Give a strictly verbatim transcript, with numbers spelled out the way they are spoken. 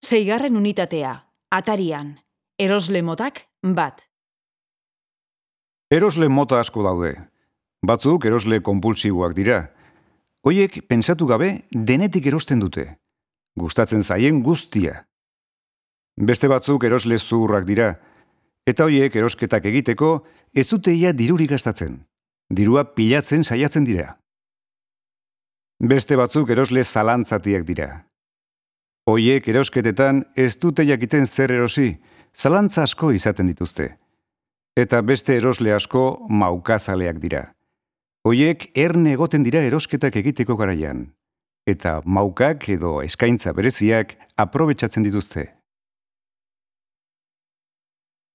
Seigarren unitatea, atarian, erosle motak bat. Erosle mota asko daude. Batzuk erosle konpulsiboak dira. Hoiek pentsatu gabe denetik erosten dute. Gustatzen zaien guztia. Beste batzuk erosle zuhurrak dira. Eta hoiek erosketak egiteko ez duteia dirurik gastatzen. Dirua pilatzen saiatzen dira. Beste batzuk erosle zalantzatiak dira. Hoiek erosketetan ez dute jakiten zer erosi, zalantza asko izaten dituzte. Eta beste erosle asko maukazaleak dira. Hoiek erne egoten dira erosketak egiteko garaian. Eta maukak edo eskaintza bereziak aprobetxatzen dituzte.